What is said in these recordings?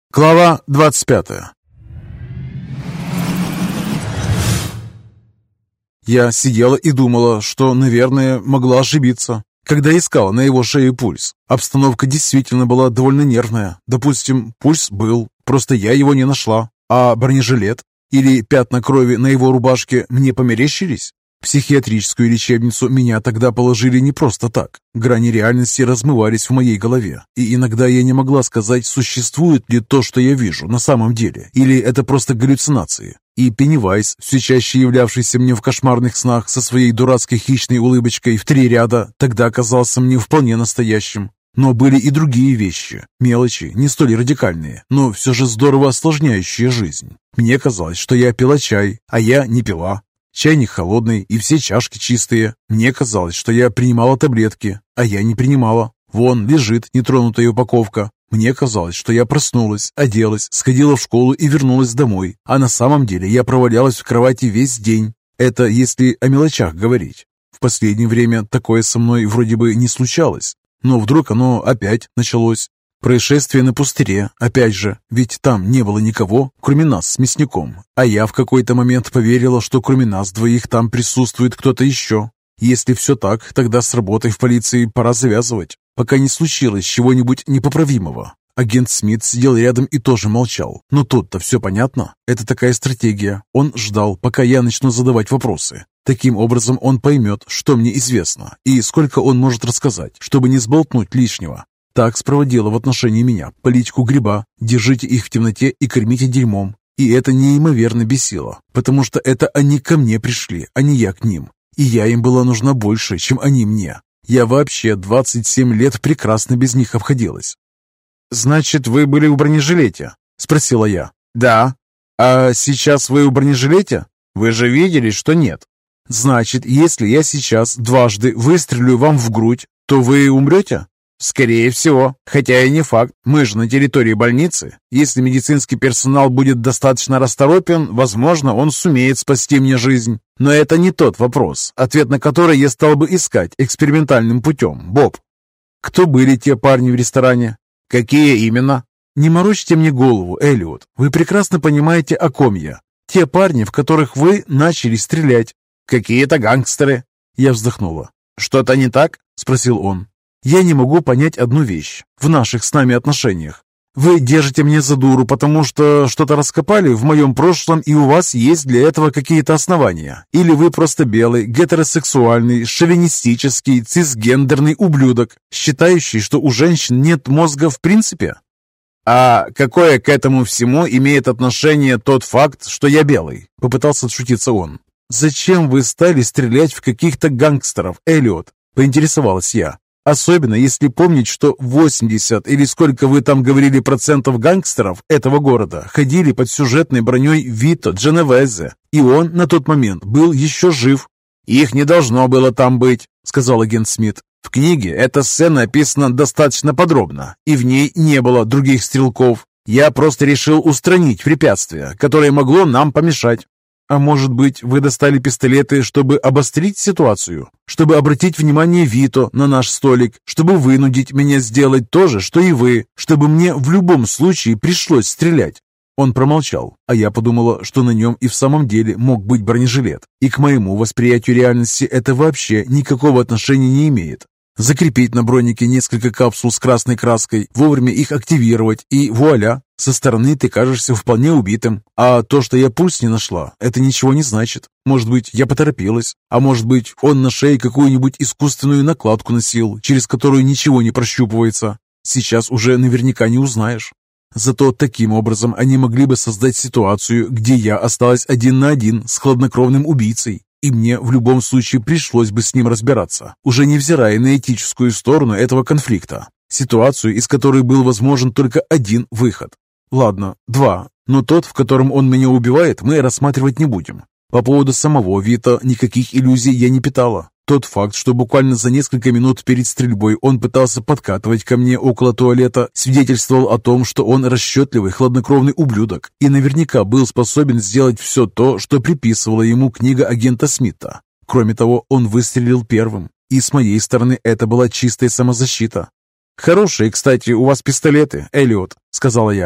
Глава 25. Я сидела и думала, что, наверное, могла ошибиться, когда искала на его шее пульс. Обстановка действительно была довольно нервная. Допустим, пульс был, просто я его не нашла. А бронежилет или пятна крови на его рубашке мне померещились? В психиатрическую лечебницу меня тогда положили не просто так. Грани реальности размывались в моей голове, и иногда я не могла сказать, существует ли то, что я вижу на самом деле, или это просто галлюцинации. И Пеннивайз, все чаще являвшийся мне в кошмарных снах со своей дурацкой хищной улыбочкой в 3 ряда, тогда казался мне вполне настоящим. Но были и другие вещи, мелочи, не столь радикальные, но все же здорово осложняющие жизнь. Мне казалось, что я пила чай, а я не пила. Чайник холодный и все чашки чистые. Мне казалось, что я принимала таблетки, а я не принимала. Вон лежит нетронутая упаковка. Мне казалось, что я проснулась, оделась, сходила в школу и вернулась домой. А на самом деле я провалялась в кровати весь день. Это если о мелочах говорить. В последнее время такое со мной вроде бы не случалось. Но вдруг оно опять началось. Происшествие на пустыре, опять же, ведь там не было никого, кроме нас с мясником. А я в какой-то момент поверила, что кроме нас двоих там присутствует кто-то еще. Если все так, тогда с работой в полиции пора завязывать, пока не случилось чего-нибудь непоправимого. Агент Смит сидел рядом и тоже молчал. Но тут-то все понятно. Это такая стратегия. Он ждал, пока я начну задавать вопросы. Таким образом он поймет, что мне известно, и сколько он может рассказать, чтобы не сболтнуть лишнего. Так спроводила в отношении меня политику гриба: держите их в темноте и кормите дерьмом. И это неимоверно бесило, потому что это они ко мне пришли, а не я к ним. И я им была нужна больше, чем они мне. Я вообще 27 лет прекрасно без них обходилась. «Значит, вы были в бронежилете?» – спросила я. «Да». «А сейчас вы в бронежилете? Вы же видели, что нет». «Значит, если я сейчас дважды выстрелю вам в грудь, то вы умрете?» «Скорее всего, хотя и не факт. Мы же на территории больницы. Если медицинский персонал будет достаточно расторопен, возможно, он сумеет спасти мне жизнь. Но это не тот вопрос, ответ на который я стал бы искать экспериментальным путем, Боб». «Кто были те парни в ресторане?» «Какие именно?» «Не морочьте мне голову, Эллиот. Вы прекрасно понимаете, о ком я. Те парни, в которых вы начали стрелять». «Какие-то гангстеры». Я вздохнула. «Что-то не так?» – спросил он. «Я не могу понять одну вещь в наших с нами отношениях. Вы держите меня за дуру, потому что что-то раскопали в моем прошлом, и у вас есть для этого какие-то основания. Или вы просто белый, гетеросексуальный, шовинистический, цисгендерный ублюдок, считающий, что у женщин нет мозга в принципе? А какое к этому всему имеет отношение тот факт, что я белый?» — попытался отшутиться он. «Зачем вы стали стрелять в каких-то гангстеров, Эллиот?» — поинтересовалась я. «Особенно если помнить, что 80 или сколько вы там говорили процентов гангстеров этого города ходили под сюжетной броней Вито Дженовезе, и он на тот момент был еще жив». «Их не должно было там быть», — сказал агент Смит. «В книге эта сцена описана достаточно подробно, и в ней не было других стрелков. Я просто решил устранить препятствие, которое могло нам помешать». «А может быть, вы достали пистолеты, чтобы обострить ситуацию? Чтобы обратить внимание Вито на наш столик? Чтобы вынудить меня сделать то же, что и вы? Чтобы мне в любом случае пришлось стрелять?» Он промолчал, а я подумала, что на нем и в самом деле мог быть бронежилет. И к моему восприятию реальности это вообще никакого отношения не имеет. Закрепить на бронике несколько капсул с красной краской, вовремя их активировать, и вуаля, со стороны ты кажешься вполне убитым. А то, что я пульс не нашла, это ничего не значит. Может быть, я поторопилась, а может быть, он на шее какую-нибудь искусственную накладку носил, через которую ничего не прощупывается. Сейчас уже наверняка не узнаешь. Зато таким образом они могли бы создать ситуацию, где я осталась один на один с хладнокровным убийцей. И мне в любом случае пришлось бы с ним разбираться, уже невзирая на этическую сторону этого конфликта. Ситуацию, из которой был возможен только один выход. Ладно, 2, но тот, в котором он меня убивает, мы рассматривать не будем. По поводу самого Вита никаких иллюзий я не питала. Тот факт, что буквально за несколько минут перед стрельбой он пытался подкатывать ко мне около туалета, свидетельствовал о том, что он расчетливый, хладнокровный ублюдок и наверняка был способен сделать все то, что приписывала ему книга агента Смита. Кроме того, он выстрелил первым, и с моей стороны это была чистая самозащита. «Хорошие, кстати, у вас пистолеты, Эллиот», — сказала я.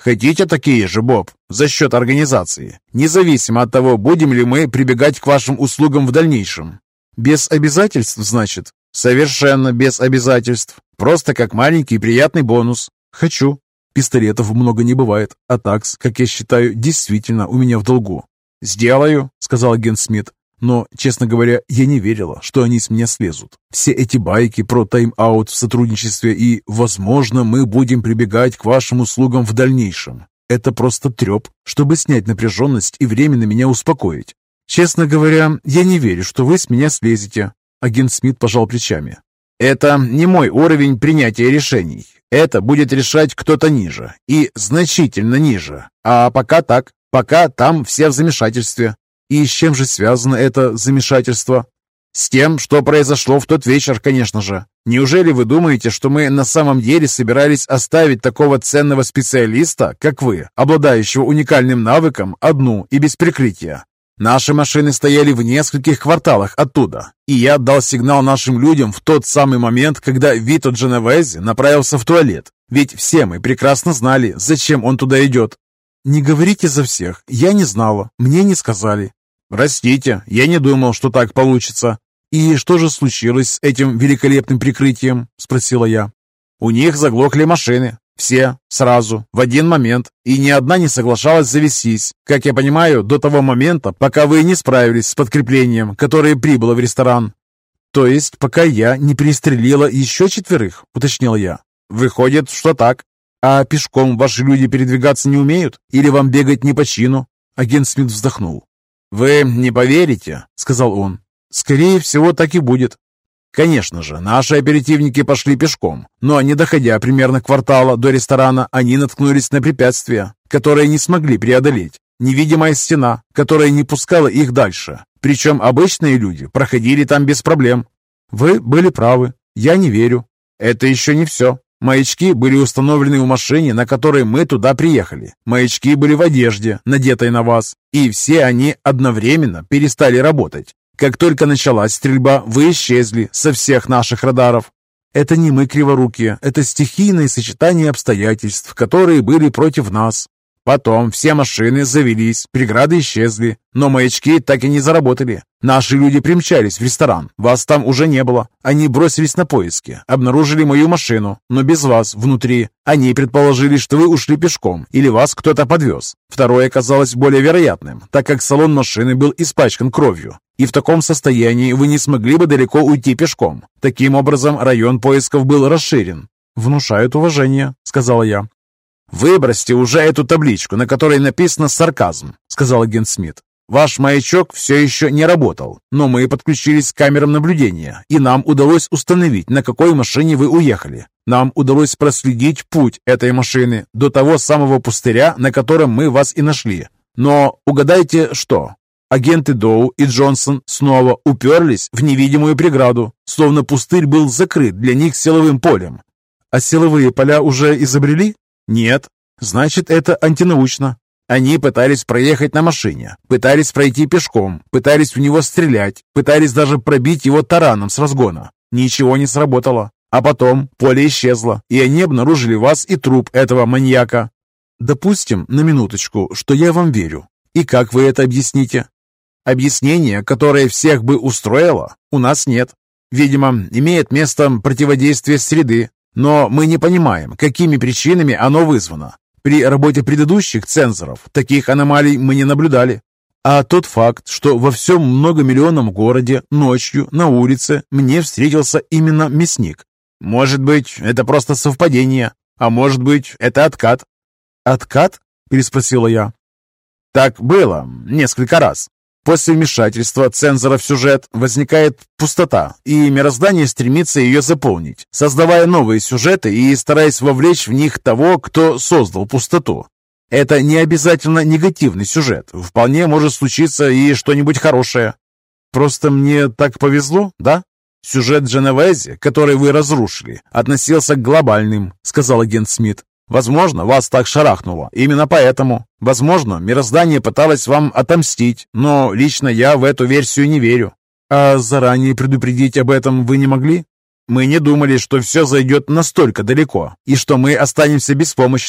Хотите такие же, Боб, за счет организации, независимо от того, будем ли мы прибегать к вашим услугам в дальнейшем? Без обязательств, значит? Совершенно без обязательств. Просто как маленький приятный бонус. Хочу. Пистолетов много не бывает, а такс, как я считаю, действительно у меня в долгу. «Сделаю», — сказал агент Смит. Но, честно говоря, я не верила, что они с меня слезут. Все эти байки про тайм-аут в сотрудничестве и, возможно, мы будем прибегать к вашим услугам в дальнейшем. Это просто треп, чтобы снять напряженность и временно меня успокоить. Честно говоря, я не верю, что вы с меня слезете. Агент Смит пожал плечами. Это не мой уровень принятия решений. Это будет решать кто-то ниже. И значительно ниже. А пока так. Пока там все в замешательстве. И с чем же связано это замешательство? С тем, что произошло в тот вечер, конечно же. Неужели вы думаете, что мы на самом деле собирались оставить такого ценного специалиста, как вы, обладающего уникальным навыком, одну и без прикрытия? Наши машины стояли в нескольких кварталах оттуда, и я дал сигнал нашим людям в тот самый момент, когда Вито Дженовези направился в туалет. Ведь все мы прекрасно знали, зачем он туда идет. «Не говорите за всех. Я не знала. Мне не сказали». «Простите, я не думал, что так получится». «И что же случилось с этим великолепным прикрытием?» – спросила я. «У них заглохли машины. Все, сразу, в один момент. И ни одна не соглашалась завестись, как я понимаю, до того момента, пока вы не справились с подкреплением, которое прибыло в ресторан». «То есть, пока я не пристрелила еще 4?» – уточнил я. «Выходит, что так». «А пешком ваши люди передвигаться не умеют? Или вам бегать не по чину?» Агент Смит вздохнул. «Вы не поверите», — сказал он. «Скорее всего, так и будет». Конечно же, наши оперативники пошли пешком, но не доходя примерно квартала до ресторана, они наткнулись на препятствия, которые не смогли преодолеть. Невидимая стена, которая не пускала их дальше. Причем обычные люди проходили там без проблем. Вы были правы. Я не верю. Это еще не все. Маячки были установлены в машине, на которой мы туда приехали. Маячки были в одежде, надетой на вас, и все они одновременно перестали работать. Как только началась стрельба, вы исчезли со всех наших радаров. Это не мы криворукие, это стихийное сочетание обстоятельств, которые были против нас. Потом все машины завелись, преграды исчезли, но маячки так и не заработали. Наши люди примчались в ресторан, вас там уже не было. Они бросились на поиски, обнаружили мою машину, но без вас внутри. Они предположили, что вы ушли пешком или вас кто-то подвез. Второе казалось более вероятным, так как салон машины был испачкан кровью. И в таком состоянии вы не смогли бы далеко уйти пешком. Таким образом, район поисков был расширен. «Внушают уважение», — сказала я. «Выбросьте уже эту табличку, на которой написано «сарказм», — сказал агент Смит. «Ваш маячок все еще не работал, но мы подключились к камерам наблюдения, и нам удалось установить, на какой машине вы уехали. Нам удалось проследить путь этой машины до того самого пустыря, на котором мы вас и нашли. Но угадайте, что?» Агенты Доу и Джонсон снова уперлись в невидимую преграду, словно пустырь был закрыт для них силовым полем. «А силовые поля уже изобрели?» «Нет. Значит, это антинаучно. Они пытались проехать на машине, пытались пройти пешком, пытались в него стрелять, пытались даже пробить его тараном с разгона. Ничего не сработало. А потом поле исчезло, и они обнаружили вас и труп этого маньяка». «Допустим, на минуточку, что я вам верю. И как вы это объясните?» «Объяснение, которое всех бы устроило, у нас нет. Видимо, имеет место противодействие среды. Но мы не понимаем, какими причинами оно вызвано. При работе предыдущих цензоров таких аномалий мы не наблюдали. А тот факт, что во всем многомиллионном городе ночью на улице мне встретился именно мясник. Может быть, это просто совпадение, а может быть, это откат». «Откат?» – переспросила я. «Так было несколько раз. После вмешательства цензора в сюжет возникает пустота, и мироздание стремится ее заполнить, создавая новые сюжеты и стараясь вовлечь в них того, кто создал пустоту. Это не обязательно негативный сюжет, вполне может случиться и что-нибудь хорошее. Просто мне так повезло, да? Сюжет Дженовези, который вы разрушили, относился к глобальным», — сказал агент Смит. «Возможно, вас так шарахнуло. Именно поэтому. Возможно, мироздание пыталось вам отомстить, но лично я в эту версию не верю». «А заранее предупредить об этом вы не могли?» «Мы не думали, что все зайдет настолько далеко, и что мы останемся беспомощны.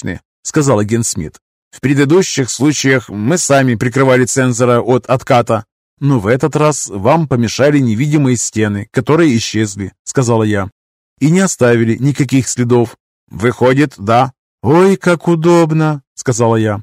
сказал агент Смит. «В предыдущих случаях мы сами прикрывали цензора от отката, но в этот раз вам помешали невидимые стены, которые исчезли», — сказала я, «и не оставили никаких следов». «Выходит, да». «Ой, как удобно», — сказала я.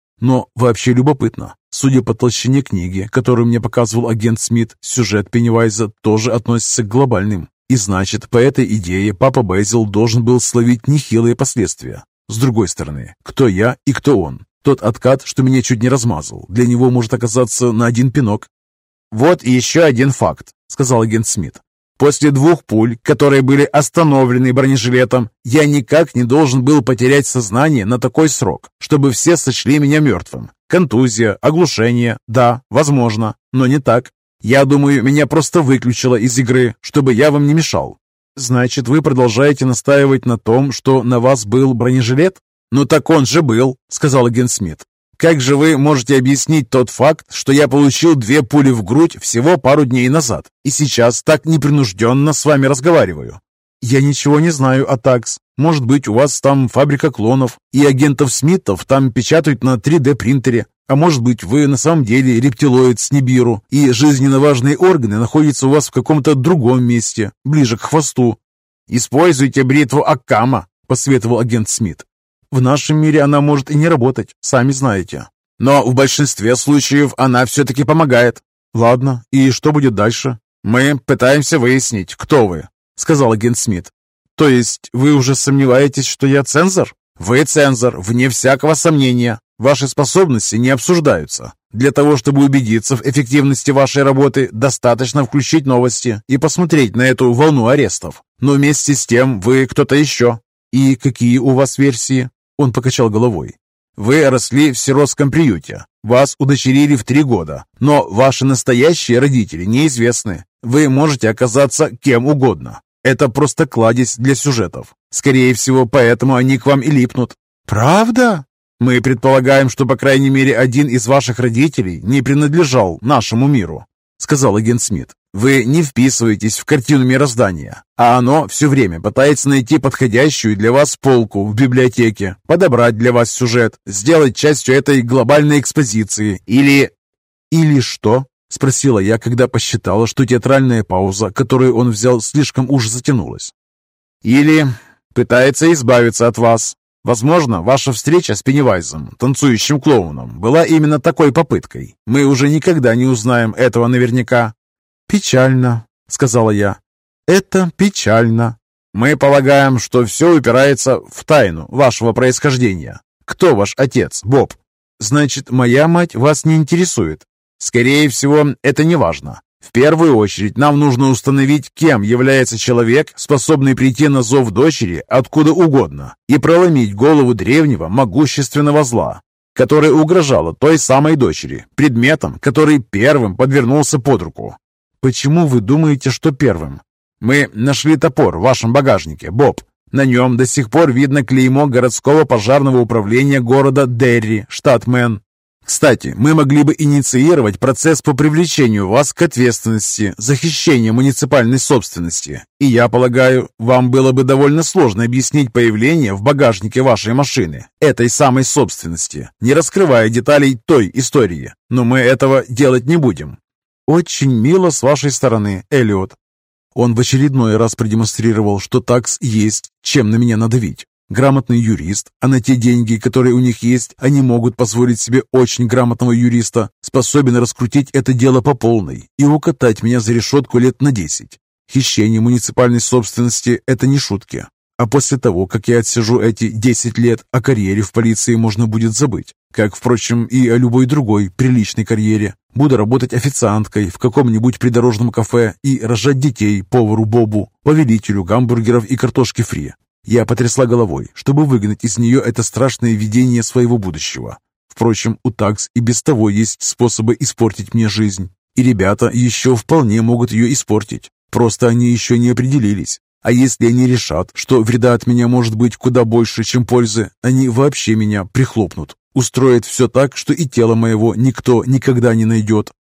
Но вообще любопытно. Судя по толщине книги, которую мне показывал агент Смит, сюжет Пеннивайза тоже относится к глобальным. И значит, по этой идее папа Бэзил должен был словить нехилые последствия. С другой стороны, кто я и кто он? Тот откат, что меня чуть не размазал, для него может оказаться на один пинок. «Вот и еще один факт», — сказал агент Смит. «После 2 пуль, которые были остановлены бронежилетом, я никак не должен был потерять сознание на такой срок, чтобы все сочли меня мертвым. Контузия, оглушение, да, возможно, но не так. Я думаю, меня просто выключило из игры, чтобы я вам не мешал». «Значит, вы продолжаете настаивать на том, что на вас был бронежилет?» «Ну так он же был», — сказал агент Смит. «Как же вы можете объяснить тот факт, что я получил 2 пули в грудь всего пару дней назад и сейчас так непринужденно с вами разговариваю?» «Я ничего не знаю о ТАКС. Может быть, у вас там фабрика клонов, и агентов Смитов там печатают на 3D-принтере. А может быть, вы на самом деле рептилоид с Нибиру, и жизненно важные органы находятся у вас в каком-то другом месте, ближе к хвосту». «Используйте бритву Аккама», — посоветовал агент Смит. «В нашем мире она может и не работать, сами знаете. Но в большинстве случаев она все-таки помогает». «Ладно, и что будет дальше?» «Мы пытаемся выяснить, кто вы», — сказал агент Смит. «То есть вы уже сомневаетесь, что я цензор?» «Вы цензор, вне всякого сомнения. Ваши способности не обсуждаются. Для того, чтобы убедиться в эффективности вашей работы, достаточно включить новости и посмотреть на эту волну арестов. Но вместе с тем вы кто-то еще». «И какие у вас версии?» Он покачал головой. «Вы росли в сиротском приюте. Вас удочерили в 3 года. Но ваши настоящие родители неизвестны. Вы можете оказаться кем угодно. Это просто кладезь для сюжетов. Скорее всего, поэтому они к вам и липнут». «Правда?» «Мы предполагаем, что, по крайней мере, один из ваших родителей не принадлежал нашему миру», — сказал агент Смит. «Вы не вписываетесь в картину мироздания, а оно все время пытается найти подходящую для вас полку в библиотеке, подобрать для вас сюжет, сделать частью этой глобальной экспозиции или...» «Или что?» — спросила я, когда посчитала, что театральная пауза, которую он взял, слишком уж затянулась. «Или пытается избавиться от вас. Возможно, ваша встреча с Пеннивайзом, танцующим клоуном, была именно такой попыткой. Мы уже никогда не узнаем этого наверняка». «Печально», — сказала я. «Это печально». «Мы полагаем, что все упирается в тайну вашего происхождения. Кто ваш отец, Боб?» «Значит, моя мать вас не интересует?» «Скорее всего, это не важно. В первую очередь нам нужно установить, кем является человек, способный прийти на зов дочери откуда угодно и проломить голову древнего могущественного зла, которое угрожало той самой дочери, предметом, который первым подвернулся под руку». «Почему вы думаете, что первым?» «Мы нашли топор в вашем багажнике, Боб. На нем до сих пор видно клеймо городского пожарного управления города Дерри, штат Мэн. Кстати, мы могли бы инициировать процесс по привлечению вас к ответственности за хищение муниципальной собственности. И я полагаю, вам было бы довольно сложно объяснить появление в багажнике вашей машины этой самой собственности, не раскрывая деталей той истории. Но мы этого делать не будем». «Очень мило с вашей стороны, Эллиот». Он в очередной раз продемонстрировал, что ТАКС есть, чем на меня надавить. Грамотный юрист, а на те деньги, которые у них есть, они могут позволить себе очень грамотного юриста, способен раскрутить это дело по полной и укатать меня за решетку лет на 10. Хищение муниципальной собственности – это не шутки. А после того, как я отсижу эти 10 лет, о карьере в полиции можно будет забыть. Как, впрочем, и о любой другой приличной карьере. Буду работать официанткой в каком-нибудь придорожном кафе и рожать детей повару Бобу, повелителю гамбургеров и картошки фри. Я потрясла головой, чтобы выгнать из нее это страшное видение своего будущего. Впрочем, у ТАКС и без того есть способы испортить мне жизнь. И ребята еще вполне могут ее испортить. Просто они еще не определились. А если они решат, что вреда от меня может быть куда больше, чем пользы, они вообще меня прихлопнут. Устроят все так, что и тело моего никто никогда не найдет.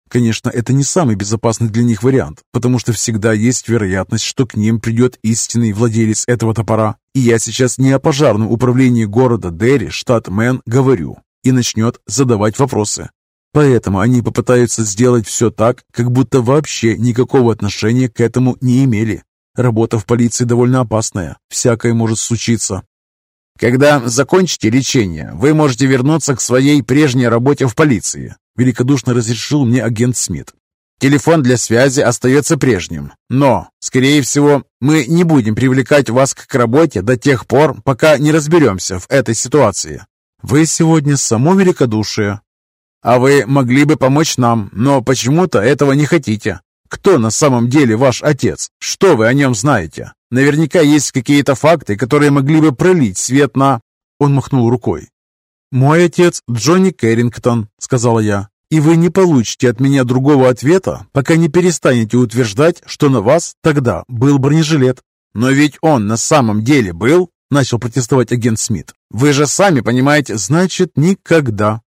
Конечно, это не самый безопасный для них вариант, потому что всегда есть вероятность, что к ним придет истинный владелец этого топора. И я сейчас не о пожарном управлении города Дерри, штат Мэн, говорю, и начнет задавать вопросы. Поэтому они попытаются сделать все так, как будто вообще никакого отношения к этому не имели. Работа в полиции довольно опасная, всякое может случиться. Когда закончите лечение, вы можете вернуться к своей прежней работе в полиции, великодушно разрешил мне агент Смит. Телефон для связи остается прежним, но, скорее всего, мы не будем привлекать вас к работе до тех пор, пока не разберемся в этой ситуации. Вы сегодня само великодушие. А вы могли бы помочь нам, но почему-то этого не хотите. Кто на самом деле ваш отец? Что вы о нем знаете? Наверняка есть какие-то факты, которые могли бы пролить свет на...» Он махнул рукой. «Мой отец Джонни Кэррингтон», — сказала я. «И вы не получите от меня другого ответа, пока не перестанете утверждать, что на вас тогда был бронежилет». «Но ведь он на самом деле был», — начал протестовать агент Смит. «Вы же сами понимаете...» «Значит, никогда»,